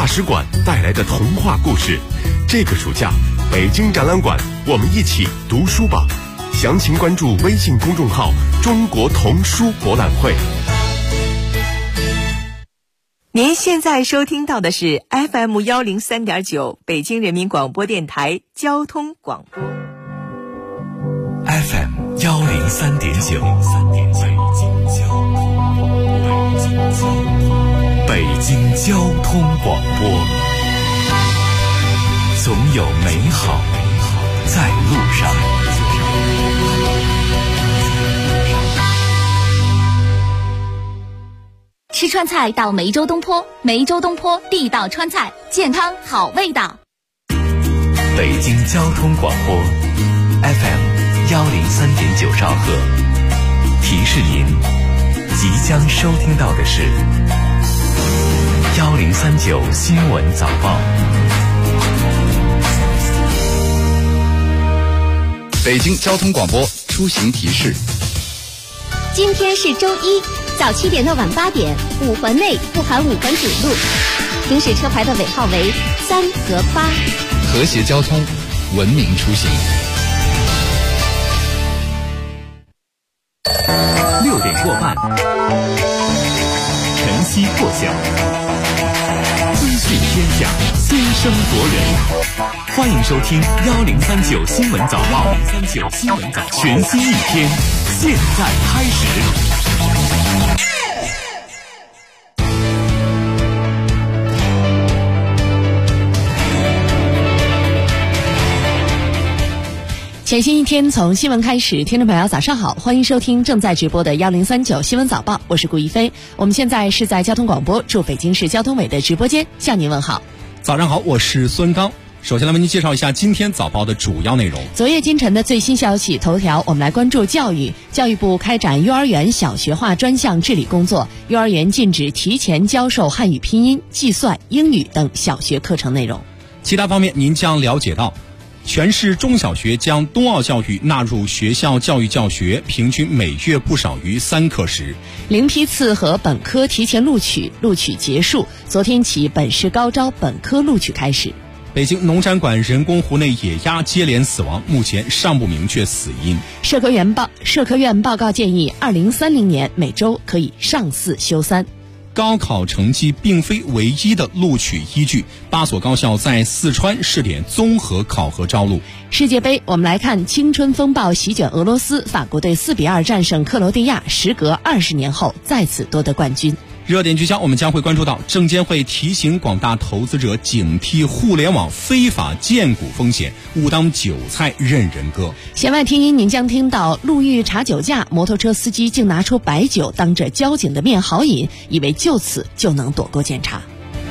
大使馆带来的童话故事。这个暑假，北京展览馆，我们一起读书吧。详情关注微信公众号“中国童书博览会”。 您现在收听到的是 FM 103.9北京人民广播电台交通广播。 FM 103.9，北京交通广播，总有美好在路上。 吃川菜到梅州东坡，梅州东坡地道川菜，健康好味道。 北京交通广播 FM 103.9兆赫，提示您即将收听到的是1039新闻早报。 北京交通广播出行提示： 今天是周一，早7点到晚8点，5环内不含5环主路，行驶车牌的尾号为3和8。 和谐交通，文明出行。 6点过半，晨曦破晓，资讯天下，先声夺人。欢迎收听1039新闻早报，1039新闻早报，全新一天，现在开始。 全新一天从新闻开始，听众朋友早上好，欢迎收听正在直播的1039新闻早报，我是顾一飞。我们现在是在交通广播驻北京市交通委的直播间向您问好。 早上好，我是孙刚。首先来为您介绍一下今天早报的主要内容。 昨夜今晨的最新消息头条，我们来关注教育。教育部开展幼儿园小学化专项治理工作，幼儿园禁止提前教授汉语拼音、计算、英语等小学课程内容。 其他方面您将了解到，全市中小学将冬奥教育纳入学校教育教学，平均每月不少于3课时。 零批次和本科提前录取，录取结束，昨天起本市高招本科录取开始。 北京农展馆人工湖内野鸭接连死亡，目前尚不明确死因。 社科院报告建议，2030年每周可以上4休3。 高考成绩并非唯一的录取依据，8所高校在四川试点综合考核招录。 世界杯，我们来看青春风暴席卷俄罗斯，法国队4比2战胜克罗地亚，时隔20年后再次夺得冠军。 热点聚焦，我们将会关注到证监会提醒广大投资者警惕互联网非法荐股风险，勿当韭菜任人割。 弦外听音，您将听到路遇查酒驾，摩托车司机竟拿出白酒当着交警的面豪饮，以为就此就能躲过检查。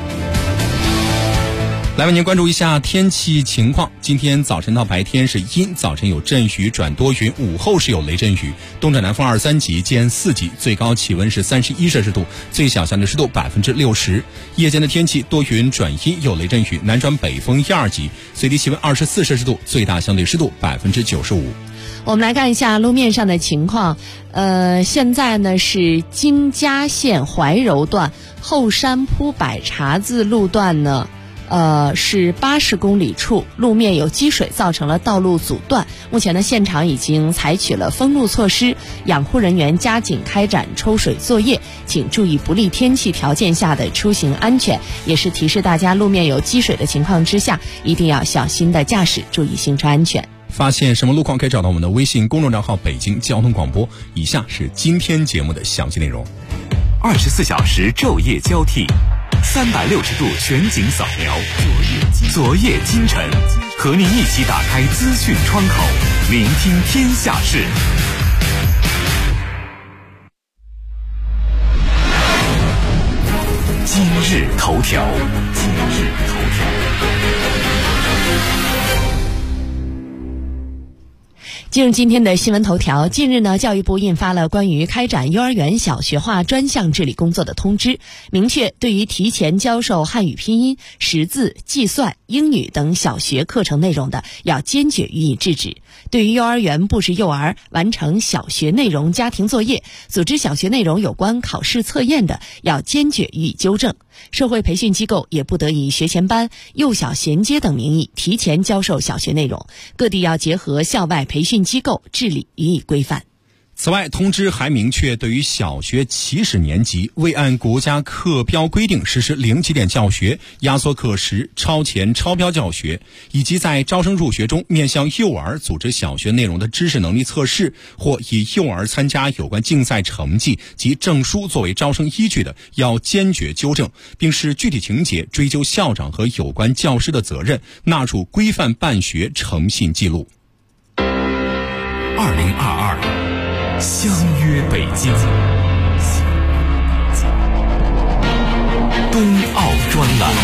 来为您关注一下天气情况。今天早晨到白天是阴，早晨有阵雨转多云，午后是有雷阵雨，东转南风2、3级见4级，最高气温是31摄氏度，最小相对湿度60%。夜间的天气多云转阴，有雷阵雨，南转北风1、2级，最低气温24摄氏度，最大相对湿度95%。 我们来看一下路面上的情况。现在呢是金家县怀柔段后山铺百碴子路段呢是80公里处，路面有积水，造成了道路阻断。目前呢，现场已经采取了封路措施，养护人员加紧开展抽水作业，请注意不利天气条件下的出行安全。也是提示大家，路面有积水的情况之下，一定要小心的驾驶，注意行车安全。 发现什么路况可以找到我们的微信公众账号北京交通广播。以下是今天节目的详细内容。 24小时昼夜交替，360度全景扫描，昨夜今晨，和您一起打开资讯窗口，聆听天下事。今日头条。 进入今天的新闻头条。近日呢，教育部印发了关于开展幼儿园小学化专项治理工作的通知，明确对于提前教授汉语拼音、识字、计算、英语等小学课程内容的，要坚决予以制止。 对于幼儿园布置幼儿完成小学内容家庭作业、组织小学内容有关考试测验的，要坚决予以纠正。社会培训机构也不得以学前班、幼小衔接等名义提前教授小学内容，各地要结合校外培训机构治理予以规范。 此外，通知还明确，对于小学起始年级未按国家课标规定实施零起点教学、压缩课时、超前超标教学，以及在招生入学中面向幼儿组织小学内容的知识能力测试，或以幼儿参加有关竞赛成绩及证书作为招生依据的，要坚决纠正，并视具体情节追究校长和有关教师的责任，纳入规范办学诚信记录。 2022相约北京，冬奥专栏。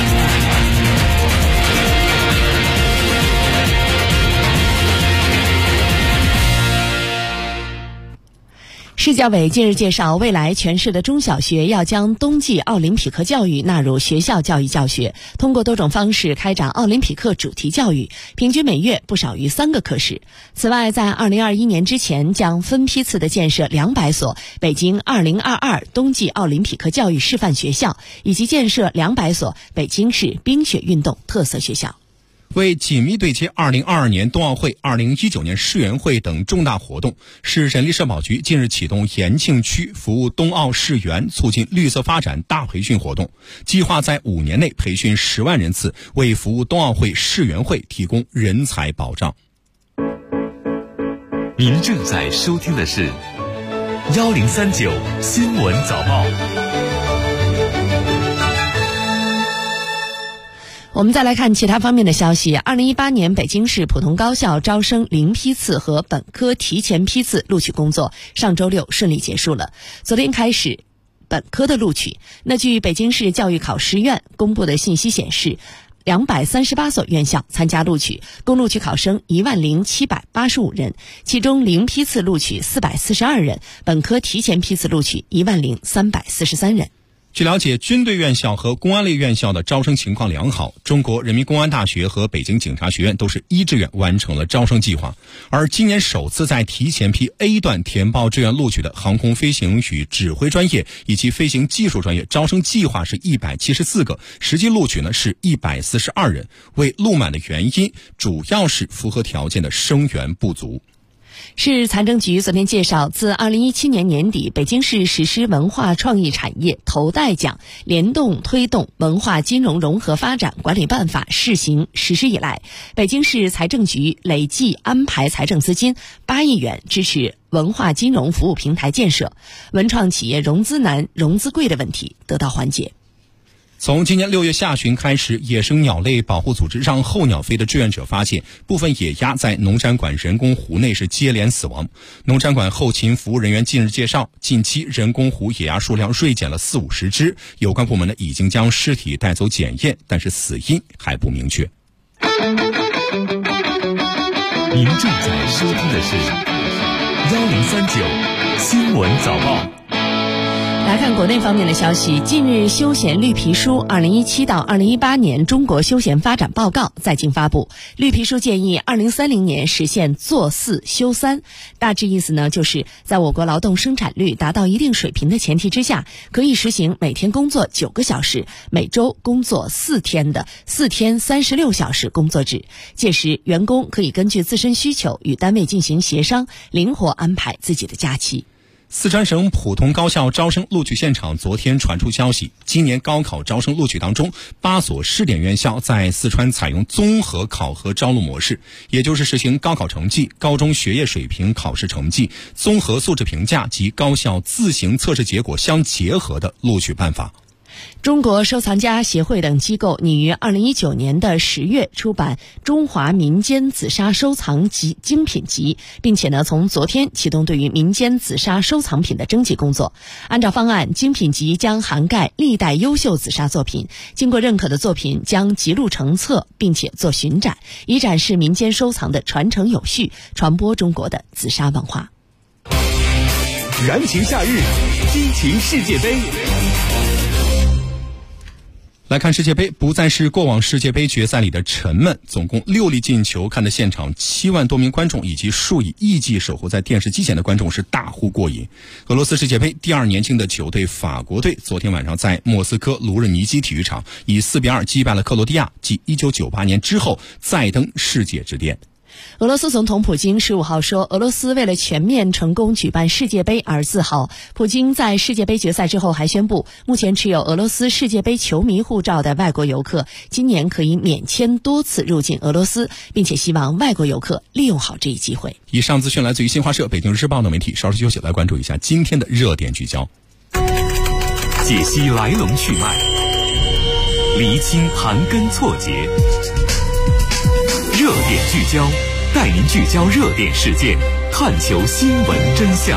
市教委近日介绍，未来全市的中小学要将冬季奥林匹克教育纳入学校教育教学，通过多种方式开展奥林匹克主题教育，平均每月不少于3个课时。此外，在2021年之前，将分批次的建设200所北京2022冬季奥林匹克教育示范学校，以及建设200所北京市冰雪运动特色学校。 为紧密对接2022年冬奥会、2019年世园会等重大活动，市人力社保局近日启动延庆区服务冬奥世园促进绿色发展大培训活动，计划在5年内培训10万人次，为服务冬奥会、世园会提供人才保障。 您正在收听的是1039新闻早报。 我们再来看其他方面的消息。2018年北京市普通高校招生零批次和本科提前批次录取工作上周六顺利结束了。昨天开始本科的录取。那据北京市教育考试院公布的信息显示，238所院校参加录取，共录取考生10785人，其中零批次录取442人，本科提前批次录取10343人。 据了解，军队院校和公安类院校的招生情况良好，中国人民公安大学和北京警察学院都是一志愿完成了招生计划。而今年首次在提前批 A 段填报志愿录取的航空飞行与指挥专业以及飞行技术专业招生计划是174个，实际录取呢是142人。未录满的原因主要是符合条件的生源不足。 市财政局昨天介绍，自2017年年底北京市实施文化创意产业头戴奖联动推动文化金融融合发展管理办法试行实施以来，北京市财政局累计安排财政资金8亿元支持文化金融服务平台建设，文创企业融资难、融资贵的问题得到缓解。 从今年6月下旬开始，野生鸟类保护组织让候鸟飞的志愿者发现，部分野鸭在农展馆人工湖内是接连死亡。农展馆后勤服务人员近日介绍，近期人工湖野鸭数量锐减了40-50只，有关部门呢已经将尸体带走检验，但是死因还不明确。 您正在收听的是1039新闻早报。 来看国内方面的消息，近日休闲绿皮书2017到2018年中国休闲发展报告在京发布。绿皮书建议2030年实现坐4休3，大致意思呢，就是在我国劳动生产率达到一定水平的前提之下，可以实行每天工作9个小时，每周工作4天的4天36小时工作制。届时员工可以根据自身需求与单位进行协商，灵活安排自己的假期。 四川省普通高校招生录取现场昨天传出消息，今年高考招生录取当中，8所试点院校在四川采用综合考核招录模式，也就是实行高考成绩、高中学业水平考试成绩、综合素质评价及高校自行测试结果相结合的录取办法。 中国收藏家协会等机构拟于2019年的10月出版《中华民间紫砂收藏集精品集》，并且呢，从昨天启动对于民间紫砂收藏品的征集工作。按照方案，精品集将涵盖历代优秀紫砂作品，经过认可的作品将辑录成册，并且做巡展，以展示民间收藏的传承有序，传播中国的紫砂文化。 燃情夏日，激情世界杯。 来看世界杯，不再是过往世界杯决赛里的沉闷，总共6粒进球，看得现场7万多名观众以及数以亿计守候在电视机前的观众是大呼过瘾。俄罗斯世界杯第2年轻的球队法国队昨天晚上在莫斯科卢日尼基体育场以4-2击败了克罗地亚，继1998年之后再登世界之巅。 俄罗斯总统普京15号说，俄罗斯为了全面成功举办世界杯而自豪。普京在世界杯决赛之后还宣布，目前持有俄罗斯世界杯球迷护照的外国游客今年可以免签多次入境俄罗斯，并且希望外国游客利用好这一机会。 以上资讯来自于新华社、北京日报等媒体。稍事休息，来关注一下今天的热点聚焦， 解析来龙去脉，厘清盘根错节。热点聚焦，带您聚焦热点事件，探求新闻真相。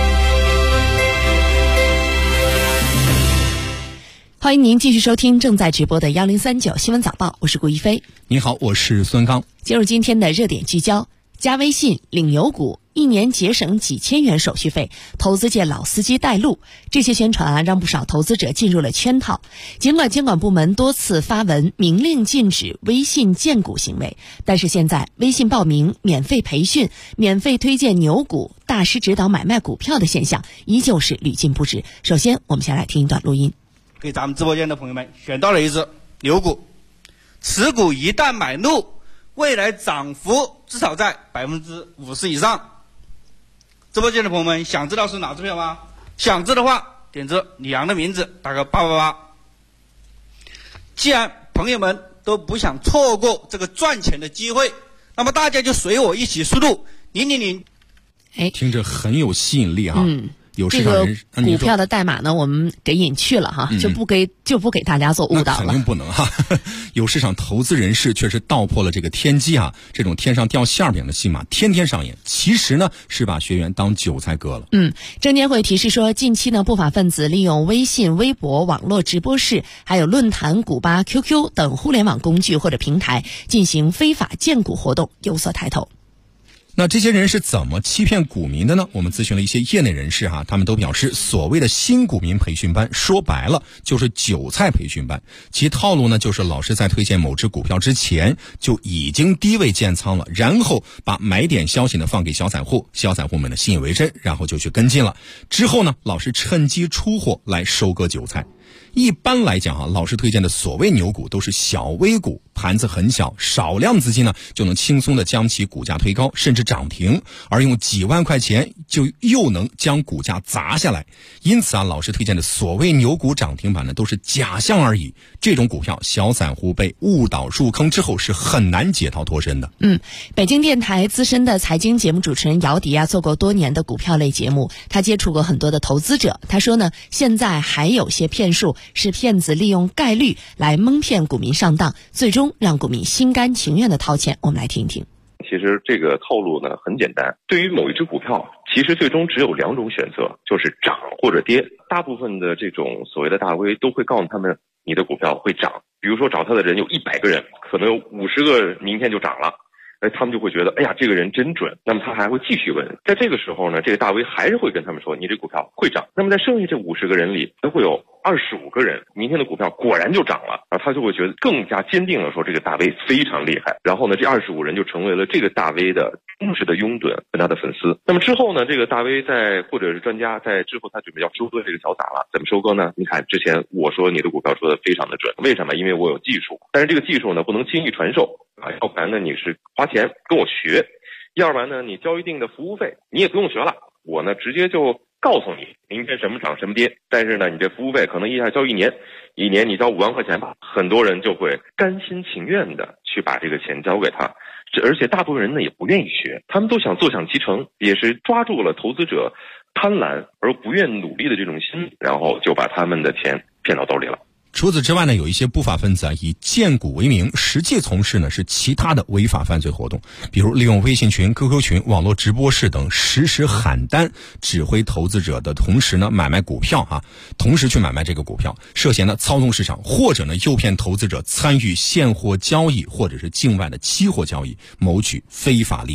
欢迎您继续收听正在直播的1039新闻早报，我是顾一飞。 你好，我是孙刚。 进入今天的热点聚焦，加微信领牛股，1年节省几千元手续费，投资界老司机带路。这些宣传让不少投资者进入了圈套。尽管监管部门多次发文明令禁止微信荐股行为，但是现在微信报名、免费培训、免费推荐牛股、大师指导买卖股票的现象依旧是屡禁不止。首先，我们先来听一段录音。 给咱们直播间的朋友们选到了一只牛股，此股一旦买入，未来涨幅至少在50%以上。直播间的朋友们想知道是哪只票吗？想知的话点着李阳的名字打个888。既然朋友们都不想错过这个赚钱的机会，那么大家就随我一起输入000。 听着很有吸引力哈。有市这个场人股票的代码呢，我们给隐去了哈，就不给大家做误导了。 那肯定不能哈。有市场投资人士确实道破了这个天机啊，这种天上掉馅饼的戏码天天上演，其实呢是把学员当韭菜割了。 证监会提示说，近期呢不法分子利用微信、微博、网络直播室，还有论坛、古巴、QQ 等互联网工具或者平台进行非法荐股活动有所抬头。 那这些人是怎么欺骗股民的呢？我们咨询了一些业内人士他们都表示，所谓的新股民培训班说白了就是韭菜培训班，其套路呢就是老师在推荐某只股票之前就已经低位建仓了，然后把买点消息呢放给小散户，小散户们呢信以为真，然后就去跟进了，之后呢老师趁机出货来收割韭菜。一般来讲老师推荐的所谓牛股都是小微股，盘子很小，少量资金呢就能轻松的将其股价推高，甚至涨停，而用几万块钱就又能将股价砸下来。因此老师推荐的所谓牛股涨停板呢都是假象而已。这种股票小散户被误导入坑之后是很难解套脱身的。 北京电台资深的财经节目主持人姚迪做过多年的股票类节目，他接触过很多的投资者，他说呢，现在还有些骗术是骗子利用概率来蒙骗股民上当，最终让股民心甘情愿的掏钱。我们来听一听。 其实这个套路呢很简单，对于某一只股票，其实最终只有2种选择，就是涨或者跌。大部分的这种所谓的大 V 都会告诉他们，你的股票会涨。比如说找他的人有100个人，可能有50个明天就涨了。他们就会觉得，哎呀，这个人真准。那么他还会继续问，在这个时候呢，这个大 V 还是会跟他们说，你这股票会涨。那么在剩下这50个人里，都会有25个人，明天的股票果然就涨了，然后他就会觉得更加坚定了说这个大 V 非常厉害。然后呢，这25人就成为了这个大 V 的忠实的拥趸和他的粉丝。那么之后呢，这个大 V 或者是专家在之后他准备要收割这个小散了，怎么收割呢？你看之前我说你的股票说的非常的准，为什么？因为我有技术，但是这个技术呢不能轻易传授要不然呢你是花钱跟我学，要不然呢你交一定的服务费，你也不用学了，我呢直接就告诉你明天什么涨什么跌，但是呢你这服务费可能一下交1年你交5万块钱吧，很多人就会甘心情愿的去把这个钱交给他，而且大部分人呢也不愿意学，他们都想坐享其成，也是抓住了投资者贪婪而不愿努力的这种心，然后就把他们的钱骗到兜里了。 除此之外呢，有一些不法分子以荐股为名，实际从事呢是其他的违法犯罪活动，比如利用微信群、QQ 群、网络直播室等实时喊单，指挥投资者的同时呢买卖股票同时去买卖这个股票，涉嫌呢操纵市场，或者呢诱骗投资者参与现货交易或者是境外的期货交易，谋取非法利益。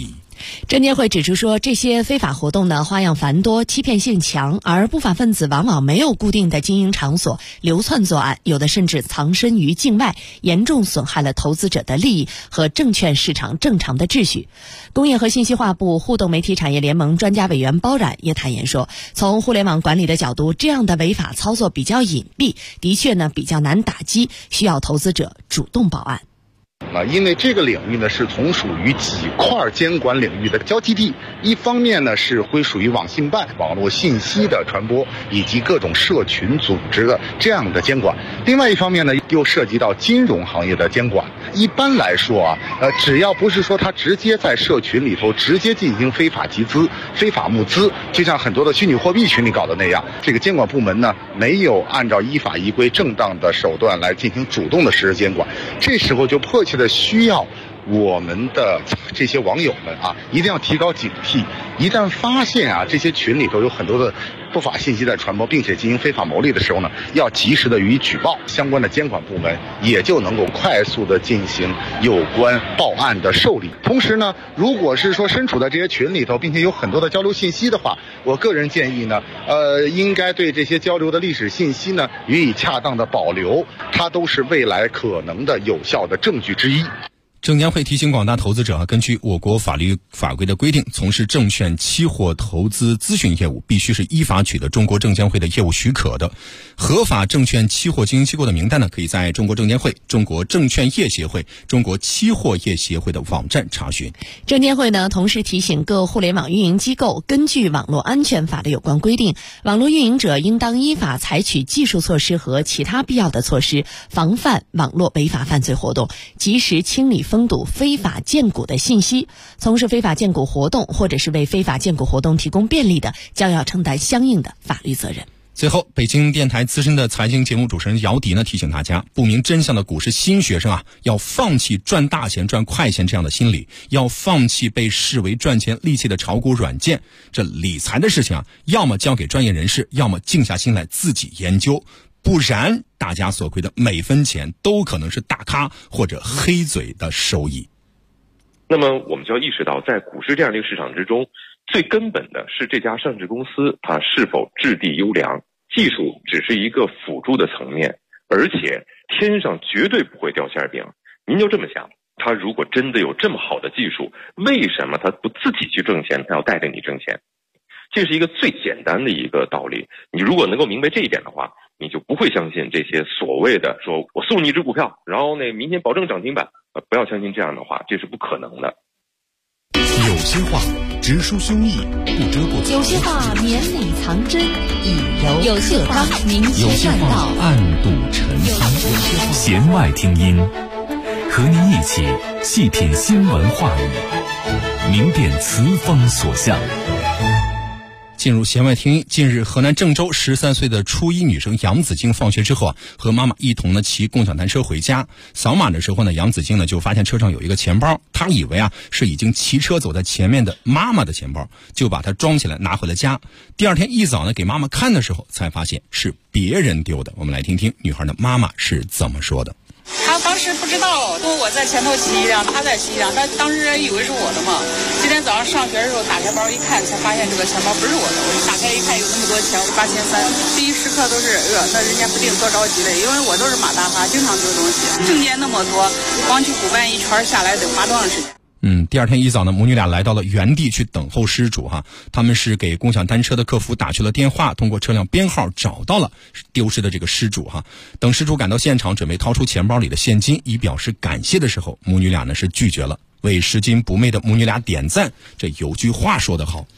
证监会指出说，这些非法活动呢花样繁多，欺骗性强，而不法分子往往没有固定的经营场所，流窜作案，有的甚至藏身于境外，严重损害了投资者的利益和证券市场正常的秩序。工业和信息化部互动媒体产业联盟专家委员包冉也坦言说，从互联网管理的角度，这样的违法操作比较隐蔽，的确呢比较难打击，需要投资者主动报案。 因为这个领域呢是从属于几块监管领域的交集地，一方面呢是归属于网信办网络信息的传播以及各种社群组织的这样的监管，另外一方面呢又涉及到金融行业的监管。一般来说只要不是说他直接在社群里头直接进行非法集资、非法募资，就像很多的虚拟货币群里搞的那样，这个监管部门呢没有按照依法依规正当的手段来进行主动的实施监管，这时候就迫切的需要我们的这些网友们一定要提高警惕，一旦发现这些群里头有很多的不法信息在传播，并且进行非法牟利的时候呢，要及时的予以举报，相关的监管部门也就能够快速的进行有关报案的受理。同时呢，如果是说身处在这些群里头，并且有很多的交流信息的话，我个人建议呢，应该对这些交流的历史信息呢予以恰当的保留，它都是未来可能的有效的证据之一。 证监会提醒广大投资者根据我国法律法规的规定，从事证券期货投资咨询业务必须是依法取得中国证监会的业务许可的。合法证券期货经营机构的名单呢，可以在中国证监会、中国证券业协会、中国期货业协会的网站查询。 证监会呢，同时提醒各互联网运营机构，根据网络安全法的有关规定，网络运营者应当依法采取技术措施和其他必要的措施，防范网络违法犯罪活动，及时清理封堵非法荐股的信息。从事非法荐股活动或者是为非法荐股活动提供便利的，将要承担相应的法律责任。 最后，北京电台资深的财经节目主持人姚迪呢提醒大家，不明真相的股市新学生要放弃赚大钱、赚快钱这样的心理，要放弃被视为赚钱利器的炒股软件。这理财的事情要么交给专业人士，要么静下心来自己研究，不然大家所亏的每分钱都可能是大咖或者黑嘴的收益。 那么我们就要意识到，在股市这样的一个市场之中，最根本的是这家上市公司它是否质地优良，技术只是一个辅助的层面，而且天上绝对不会掉馅饼。您就这么想，他如果真的有这么好的技术，为什么他不自己去挣钱，他要带着你挣钱？这是一个最简单的一个道理。你如果能够明白这一点的话，你就不会相信这些所谓的说我送你一只股票，然后明天保证涨停板，不要相信这样的话，这是不可能的。 有些话直抒胸臆，不遮不藏； 有些话绵里藏针，以柔有些话明有些确话暗度陈仓，弦外听音，和您一起细品新闻话语，明辨词风所向。 进入弦外听音，近日河南郑州13岁的初一女生杨子晶放学之后和妈妈一同骑共享单车回家，扫码的时候杨子晶就发现车上有一个钱包，她以为是已经骑车走在前面的妈妈的钱包，就把它装起来拿回了家。第二天一早给妈妈看的时候，才发现是别人丢的。我们来听听女孩的妈妈是怎么说的。 他当时不知道，说我在前头骑一辆，他在骑一辆，他当时以为是我的嘛。今天早上上学的时候打开包一看，才发现这个钱包不是我的。我一打开一看，有那么多钱，8300。第一时刻都是那人家不定多着急嘞，因为我都是马大哈，经常丢东西，证件那么多，光去补办一圈下来得花多长时间？ 第二天一早母女俩来到了原地去等候失主他们是给共享单车的客服打去了电话，通过车辆编号找到了丢失的这个失主等失主赶到现场，准备掏出钱包里的现金以表示感谢的时候，母女俩是拒绝了。为拾金不昧的母女俩点赞，这有句话说得好，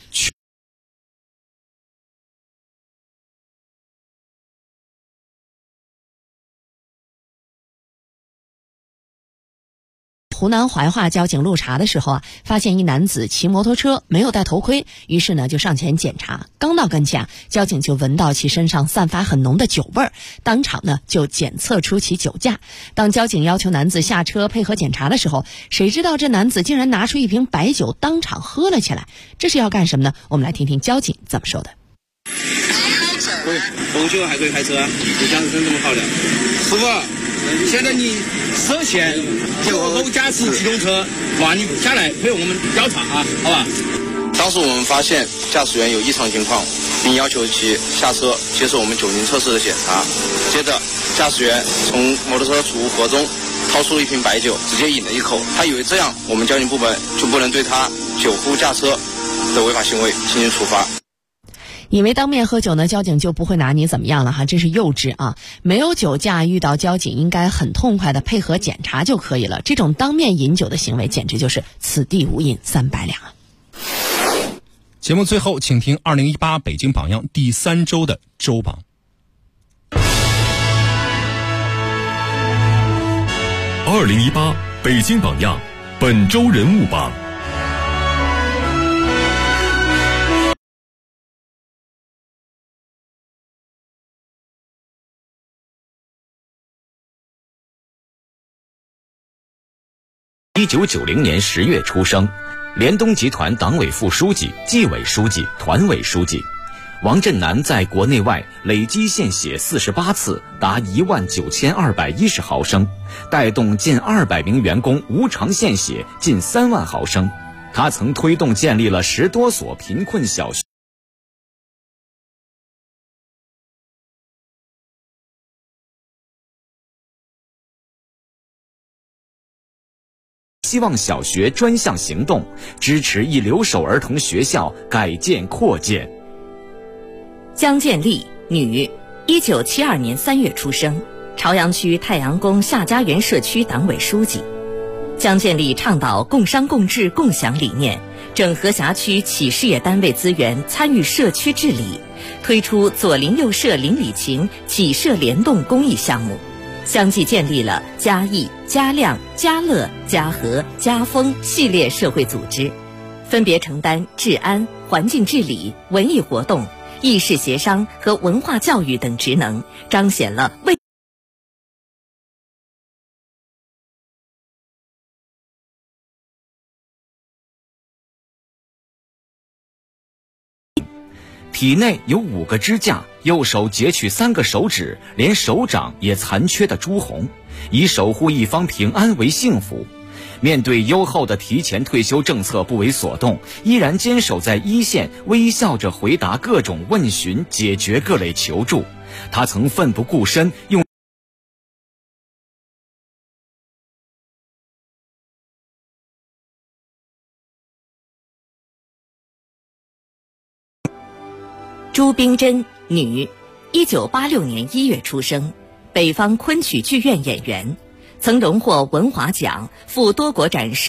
湖南怀化交警路查的时候发现一男子骑摩托车没有戴头盔，于是就上前检查。刚到跟前交警就闻到其身上散发很浓的酒味儿，当场就检测出其酒驾。当交警要求男子下车配合检查的时候，谁知道这男子竟然拿出一瓶白酒当场喝了起来。这是要干什么呢？我们来听听交警怎么说的。 喂，红酒还可以开车？你驾驶证这么好的？师傅， 现在你涉嫌酒后驾驶机动车，罚你下来陪我们调查啊，好吧？ 当时我们发现驾驶员有异常情况，并要求其下车接受我们酒精测试的检查。接着，驾驶员从摩托车储物盒中掏出了一瓶白酒，直接饮了一口。他以为这样我们交警部门就不能对他酒后驾车的违法行为进行处罚。 以为当面喝酒呢，交警就不会拿你怎么样了哈，真是幼稚啊！没有酒驾遇到交警应该很痛快的配合检查就可以了，这种当面饮酒的行为简直就是此地无银300两啊！ 节目最后请听2018北京榜样第3周的周榜。 2018北京榜样本周人物榜。 1990年10月出生，联东集团党委副书记、纪委书记、团委书记。王振南在国内外累计献血48次，达19210毫升，带动近200名员工无偿献血近3万毫升。他曾推动建立了10多所贫困小学。希望小学专项行动，支持一留守儿童学校改建扩建。 江建丽，女，1972年3月出生，朝阳区太阳宫夏家园社区党委书记。江建丽倡导共商共治共享理念，整合辖区企事业单位资源，参与社区治理，推出左邻右舍邻里情企社联动公益项目，相继建立了嘉义、嘉亮、嘉乐、嘉禾、嘉丰系列社会组织，分别承担治安、环境治理、文艺活动、议事协商和文化教育等职能，彰显了为体内有5个支架，右手截取3个手指，连手掌也残缺的朱红，以守护一方平安为幸福。面对优厚的提前退休政策不为所动，依然坚守在一线，微笑着回答各种问询，解决各类求助。他曾奋不顾身，用朱冰珍，女，1986年1月出生，北方昆曲剧院演员，曾荣获文华奖，赴多国展示。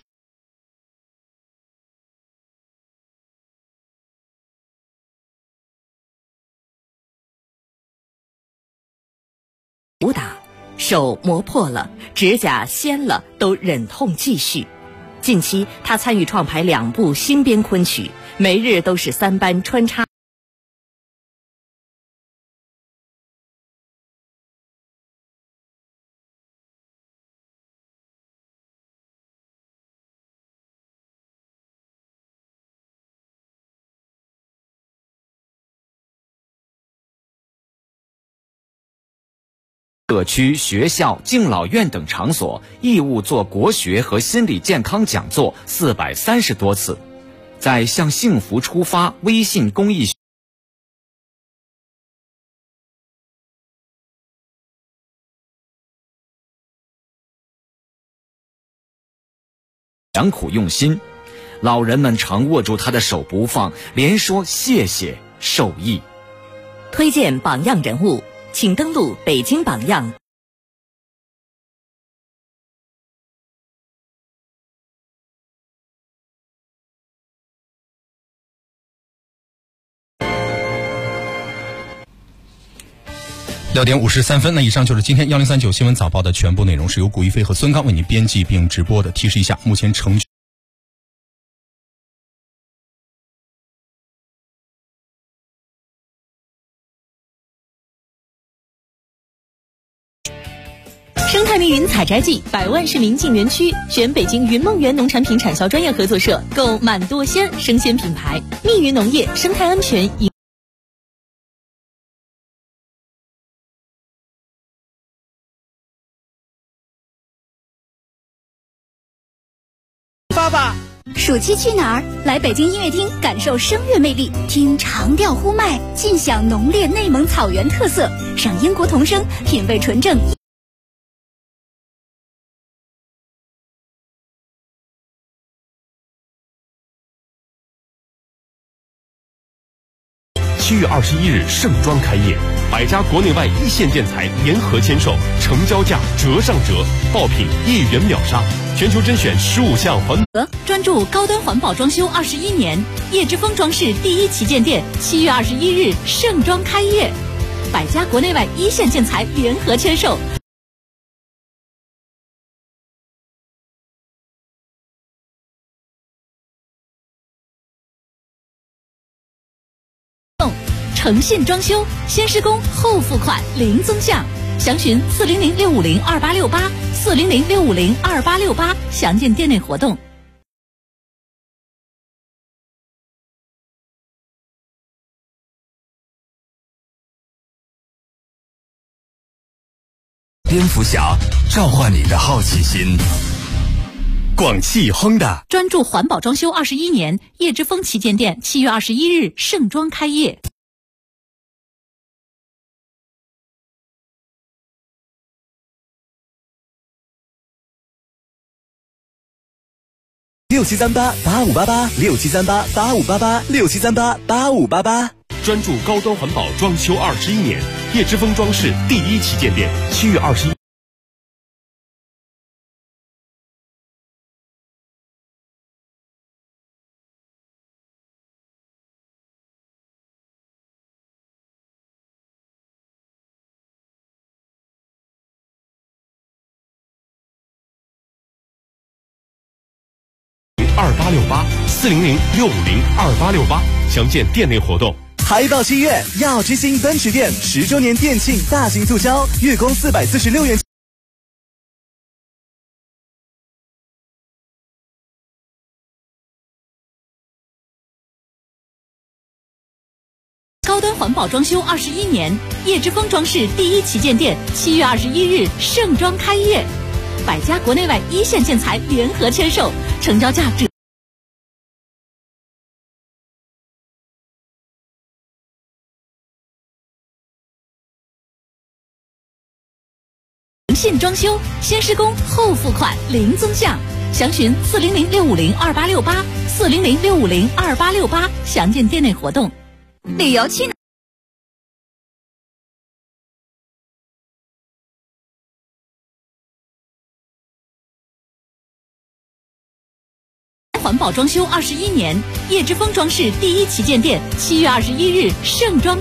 武打，手磨破了，指甲掀了，都忍痛继续。近期，他参与创排2部新编昆曲，每日都是3班穿插。 社区、学校、敬老院等场所义务做国学和心理健康讲座430多次，在向幸福出发微信公益良苦用心，老人们常握住他的手不放，连说谢谢受益。 推荐榜样人物，请登录北京榜样。 6点53分，那以上就是今天1039新闻早报的全部内容，是由古一飞和孙刚为您编辑并直播的。提示一下，目前程序生态密云采摘季，100万市民进园区，选北京云梦园农产品产销专业合作社，购满多鲜生鲜品牌，密云农业生态安全。 爸爸。 暑期去哪儿？来北京音乐厅感受声乐魅力，听长调呼麦，尽享浓烈内蒙草原特色，赏英国童声，品味纯正。 7月21日盛装开业，100家国内外一线建材联合签售，成交价折上折，爆品1元秒杀，全球甄选15项环专注高端环保装修21年，叶之峰装饰第一旗舰店7月21日盛装开业，100家国内外一线建材联合签售。诚信装修，先施工后付款零增项，详询400-650-2868，400-650-2868，详见店内活动。 蝙蝠侠召唤你的好奇心。广汽亨达专注环保装修21年，叶之峰旗舰店7月21日盛装开业。 6738-8588，6738-8588，6738-8588， 专注高端环保装修21年，叶之峰装饰第一旗舰店7月21日。2868，400-650-2868，详见店内活动。 海宝7月耀之星奔驰店10周年店庆大型促销，月供446元。 高端环保装修21年，叶之峰装饰第一旗舰店7月21日盛装开业，100家国内外一线建材联合签售，成交价折。诚信装修，先施工后付款零增项，详询400-650-2868，400-650-2868，详见店内活动。旅游去哪？环保装修21年，叶之峰装饰第一旗舰店7月21日盛装。